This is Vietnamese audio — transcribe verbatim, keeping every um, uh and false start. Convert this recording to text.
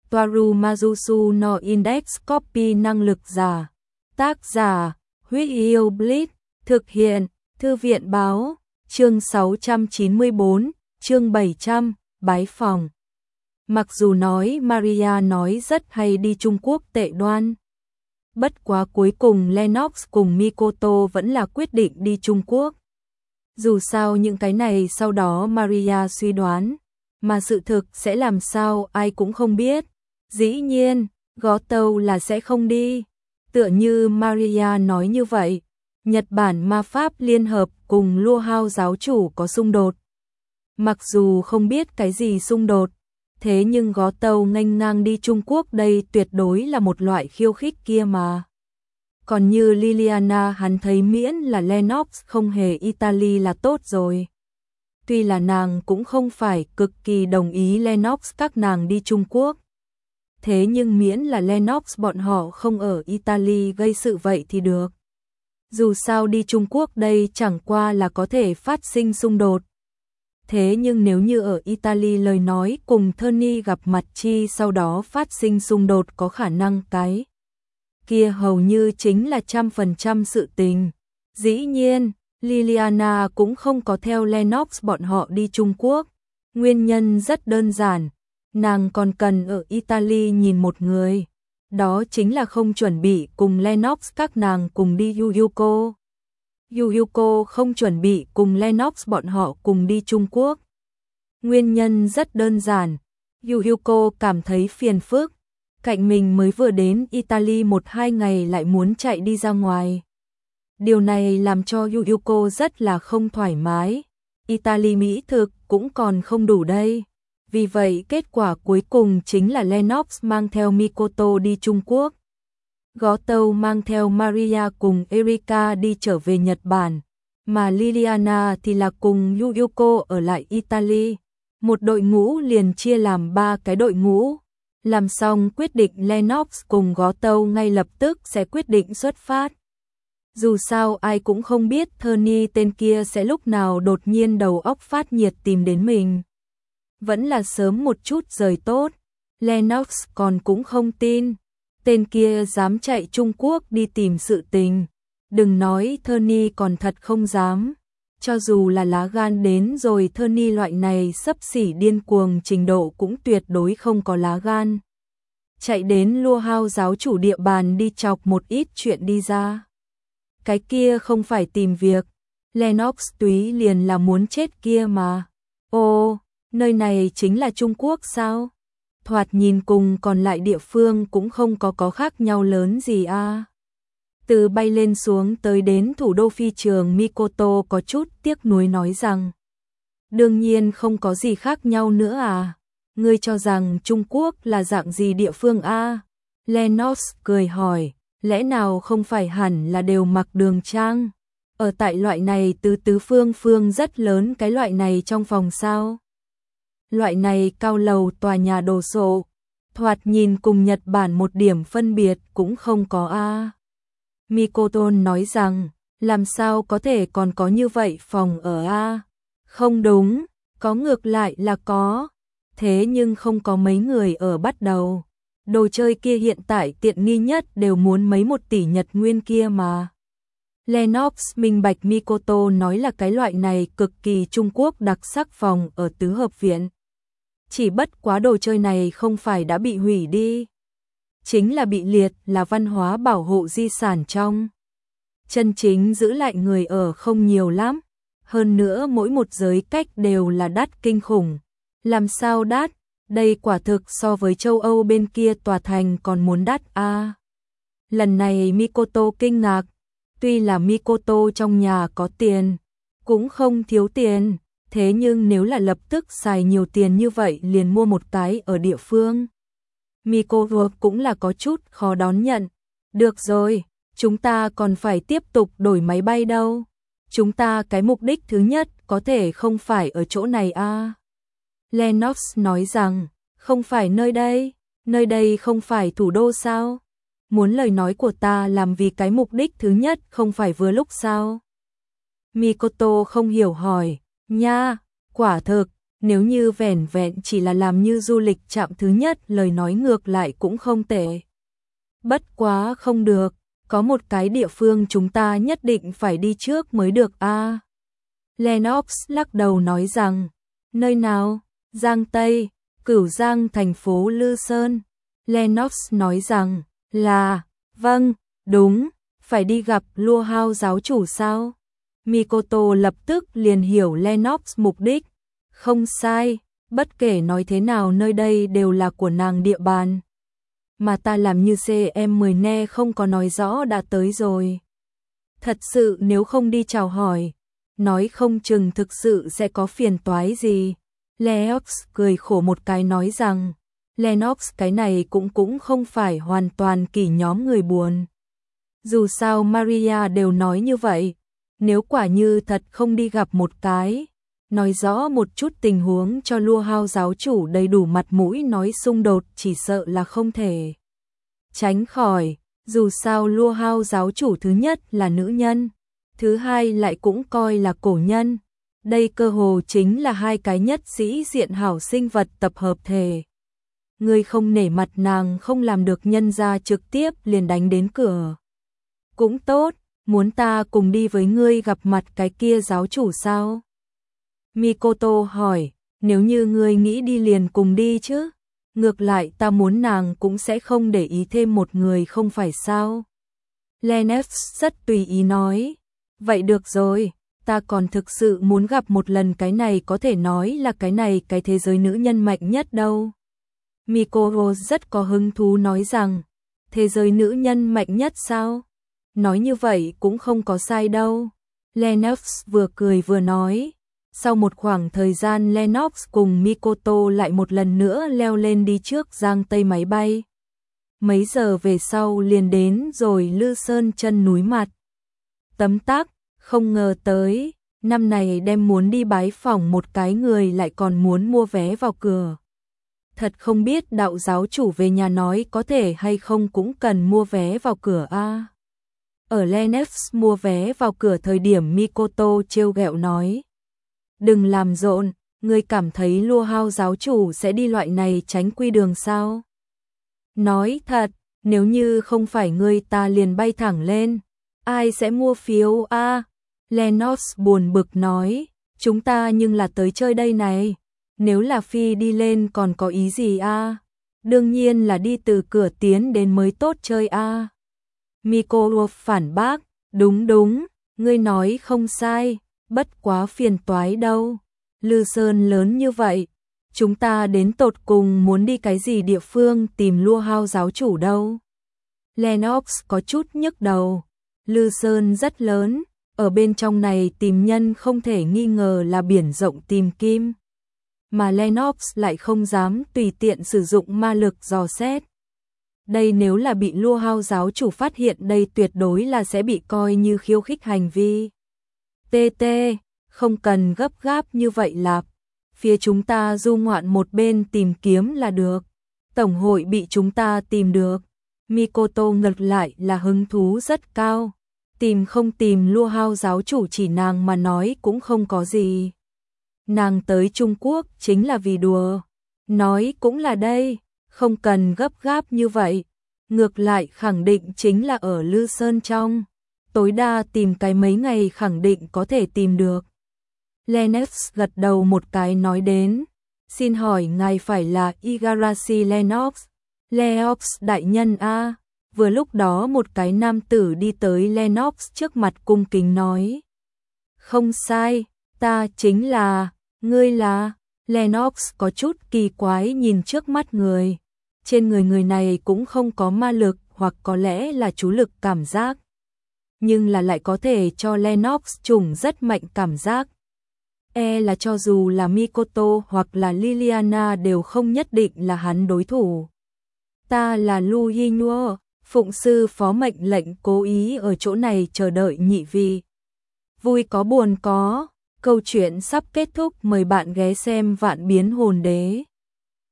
Toaru Majusu no Index Copy năng lực giả. Tác giả, Huyết Yêu Blitz, thực hiện, Thư viện báo, chương sáu trăm chín mươi tư, chương bảy trăm, bái phòng. Mặc dù nói Maria nói rất hay đi Trung Quốc tệ đoan. Bất quá cuối cùng Lennox cùng Mikoto vẫn là quyết định đi Trung Quốc. Dù sao những cái này sau đó Maria suy đoán, mà sự thực sẽ làm sao ai cũng không biết. Dĩ nhiên, gó tâu là sẽ không đi. Tựa như Maria nói như vậy, Nhật Bản ma pháp liên hợp cùng Lua Hao giáo chủ có xung đột. Mặc dù không biết cái gì xung đột, thế nhưng gó tâu nghênh ngang đi Trung Quốc đây tuyệt đối là một loại khiêu khích kia mà. Còn như Liliana hắn thấy miễn là Lennox không hề Italy là tốt rồi. Tuy là nàng cũng không phải cực kỳ đồng ý Lennox các nàng đi Trung Quốc. Thế nhưng miễn là Lennox bọn họ không ở Italy gây sự vậy thì được. Dù sao đi Trung Quốc đây chẳng qua là có thể phát sinh xung đột. Thế nhưng nếu như ở Italy lời nói cùng Tony gặp mặt chi sau đó phát sinh xung đột có khả năng cái kia hầu như chính là trăm phần trăm sự tình. Dĩ nhiên, Liliana cũng không có theo Lennox bọn họ đi Trung Quốc. Nguyên nhân rất đơn giản, nàng còn cần ở Italy nhìn một người. Đó chính là không chuẩn bị cùng Lennox các nàng cùng đi Yuyuko. Yuyuko không chuẩn bị cùng Lennox bọn họ cùng đi Trung Quốc. Nguyên nhân rất đơn giản, Yuyuko cảm thấy phiền phức. Cạnh mình mới vừa đến Italy một hai ngày lại muốn chạy đi ra ngoài. Điều này làm cho Yuyuko rất là không thoải mái. Italy mỹ thực cũng còn không đủ đây. Vì vậy kết quả cuối cùng chính là Lennox mang theo Mikoto đi Trung Quốc. Gó tâu mang theo Maria cùng Erika đi trở về Nhật Bản. Mà Liliana thì là cùng Yuyuko ở lại Italy. Một đội ngũ liền chia làm ba cái đội ngũ. Làm xong quyết định Lennox cùng gó tâu ngay lập tức sẽ quyết định xuất phát. Dù sao ai cũng không biết Tony tên kia sẽ lúc nào đột nhiên đầu óc phát nhiệt tìm đến mình. Vẫn là sớm một chút rời tốt. Lennox còn cũng không tin. Tên kia dám chạy Trung Quốc đi tìm sự tình. Đừng nói Tony còn thật không dám. Cho dù là lá gan đến rồi Tony loại này xấp xỉ điên cuồng trình độ cũng tuyệt đối không có lá gan. Chạy đến Lua Hao giáo chủ địa bàn đi chọc một ít chuyện đi ra. Cái kia không phải tìm việc. Lennox túy liền là muốn chết kia mà. Ô, nơi này chính là Trung Quốc sao? Thoạt nhìn cùng còn lại địa phương cũng không có có khác nhau lớn gì à. Từ bay lên xuống tới đến thủ đô phi trường Mikoto có chút tiếc nuối nói rằng. Đương nhiên không có gì khác nhau nữa à. Ngươi cho rằng Trung Quốc là dạng gì địa phương à? Lennox cười hỏi, lẽ nào không phải hẳn là đều mặc đường trang? Ở tại loại này từ tứ phương phương rất lớn cái loại này trong phòng sao? Loại này cao lầu tòa nhà đồ sộ, thoạt nhìn cùng Nhật Bản một điểm phân biệt cũng không có a. À. Mikoto nói rằng, làm sao có thể còn có như vậy phòng ở a? À? Không đúng, có ngược lại là có, thế nhưng không có mấy người ở bắt đầu. Đồ chơi kia hiện tại tiện nghi nhất đều muốn mấy một tỷ Nhật nguyên kia mà. Lennox minh bạch Mikoto nói là cái loại này cực kỳ Trung Quốc đặc sắc phòng ở tứ hợp viện. Chỉ bất quá đồ chơi này không phải đã bị hủy đi. Chính là bị liệt là văn hóa bảo hộ di sản trong. Chân chính giữ lại người ở không nhiều lắm. Hơn nữa mỗi một giới cách đều là đắt kinh khủng. Làm sao đắt? Đây quả thực so với châu Âu bên kia tòa thành còn muốn đắt a. À. Lần này Mikoto kinh ngạc. Tuy là Mikoto trong nhà có tiền, cũng không thiếu tiền. Thế nhưng nếu là lập tức xài nhiều tiền như vậy liền mua một cái ở địa phương. Mikoto cũng là có chút khó đón nhận. Được rồi, chúng ta còn phải tiếp tục đổi máy bay đâu. Chúng ta cái mục đích thứ nhất có thể không phải ở chỗ này à. Lennox nói rằng, không phải nơi đây, nơi đây không phải thủ đô sao? Muốn lời nói của ta làm vì cái mục đích thứ nhất không phải vừa lúc sao? Mikoto không hiểu hỏi. Nha, quả thực, Nếu như vẻn vẹn chỉ là làm như du lịch trạm thứ nhất, lời nói ngược lại cũng không tệ. Bất quá không được, có một cái địa phương chúng ta nhất định phải đi trước mới được a. À. Lennox lắc đầu nói rằng, nơi nào? Giang Tây, Cửu Giang, thành phố Lư Sơn. Lennox nói rằng, là, vâng, đúng, phải đi gặp Lua Hao giáo chủ sao? Mikoto lập tức liền hiểu Lennox mục đích. Không sai, bất kể nói thế nào nơi đây đều là của nàng địa bàn. Mà ta làm như xê em mười ne không có nói rõ đã tới rồi. Thật sự nếu không đi chào hỏi, nói không chừng thực sự sẽ có phiền toái gì. Lennox cười khổ một cái nói rằng, Lennox cái này cũng cũng không phải hoàn toàn kỳ nhóm người buồn. Dù sao Maria đều nói như vậy, nếu quả như thật không đi gặp một cái, nói rõ một chút tình huống cho Lua Hao giáo chủ đầy đủ mặt mũi nói xung đột chỉ sợ là không thể tránh khỏi. Dù sao Lua Hao giáo chủ thứ nhất là nữ nhân, thứ hai lại cũng coi là cổ nhân. Đây cơ hồ chính là hai cái nhất sĩ diện hảo sinh vật tập hợp thể. Ngươi không nể mặt nàng không làm được, nhân ra trực tiếp liền đánh đến cửa. Cũng tốt, muốn ta cùng đi với ngươi gặp mặt cái kia giáo chủ sao? Mikoto hỏi, nếu như ngươi nghĩ đi liền cùng đi chứ? Ngược lại ta muốn nàng cũng sẽ không để ý thêm một người không phải sao? Lennox rất tùy ý nói, vậy được rồi, ta còn thực sự muốn gặp một lần cái này có thể nói là cái này cái thế giới nữ nhân mạnh nhất đâu. Mikoto rất có hứng thú nói rằng, thế giới nữ nhân mạnh nhất sao? Nói như vậy cũng không có sai đâu. Lennox vừa cười vừa nói. Sau một khoảng thời gian Lennox cùng Mikoto lại một lần nữa leo lên đi trước Giang Tây máy bay. Mấy giờ về sau liền đến rồi Lư Sơn chân núi mặt. Tấm tắc, không ngờ tới, năm này đem muốn đi bái phỏng một cái người lại còn muốn mua vé vào cửa. Thật không biết đạo giáo chủ về nhà nói có thể hay không cũng cần mua vé vào cửa a. À. Ở Lennox mua vé vào cửa thời điểm Mikoto trêu ghẹo nói. Đừng làm rộn, ngươi cảm thấy Lua Hao giáo chủ sẽ đi loại này tránh quy đường sao? Nói thật, nếu như không phải ngươi ta liền bay thẳng lên. Ai sẽ mua phiếu a? À? Lennox buồn bực nói, chúng ta nhưng là tới chơi đây này. Nếu là phi đi lên còn có ý gì a? À? Đương nhiên là đi từ cửa tiến đến mới tốt chơi a. À? Mikoto phản bác, đúng đúng, ngươi nói không sai, bất quá phiền toái đâu. Lư Sơn lớn như vậy, chúng ta đến tột cùng muốn đi cái gì địa phương tìm Lua Hao giáo chủ đâu. Lennox có chút nhức đầu, Lư Sơn rất lớn, ở bên trong này tìm nhân không thể nghi ngờ là biển rộng tìm kim. Mà Lennox lại không dám tùy tiện sử dụng ma lực dò xét. Đây nếu là bị Lua Hao giáo chủ phát hiện đây tuyệt đối là sẽ bị coi như khiêu khích hành vi. Tê tê, không cần gấp gáp như vậy lạp. Phía chúng ta du ngoạn một bên tìm kiếm là được. Tổng hội bị chúng ta tìm được. Mikoto ngược lại là hứng thú rất cao. Tìm không tìm Lua Hao giáo chủ chỉ nàng mà nói cũng không có gì. Nàng tới Trung Quốc chính là vì đùa. Nói cũng là đây, không cần gấp gáp như vậy. Ngược lại khẳng định chính là ở Lư Sơn trong. Tối đa tìm cái mấy ngày khẳng định có thể tìm được. Lennox gật đầu một cái nói đến. Xin hỏi ngài phải là Igarashi Lennox? Lennox đại nhân a. Vừa lúc đó một cái nam tử đi tới Lennox trước mặt cung kính nói. Không sai, ta chính là, ngươi là. Lennox có chút kỳ quái nhìn trước mắt người. Trên người người này cũng không có ma lực hoặc có lẽ là chú lực cảm giác. Nhưng là lại có thể cho Lennox trùng rất mạnh cảm giác. E là cho dù là Mikoto hoặc là Liliana đều không nhất định là hắn đối thủ. Ta là Lu Yinhuo, phụng sư phó mệnh lệnh cố ý ở chỗ này chờ đợi nhị vị. Vui có buồn có, câu chuyện sắp kết thúc, mời bạn ghé xem Vạn Biến Hồn Đế.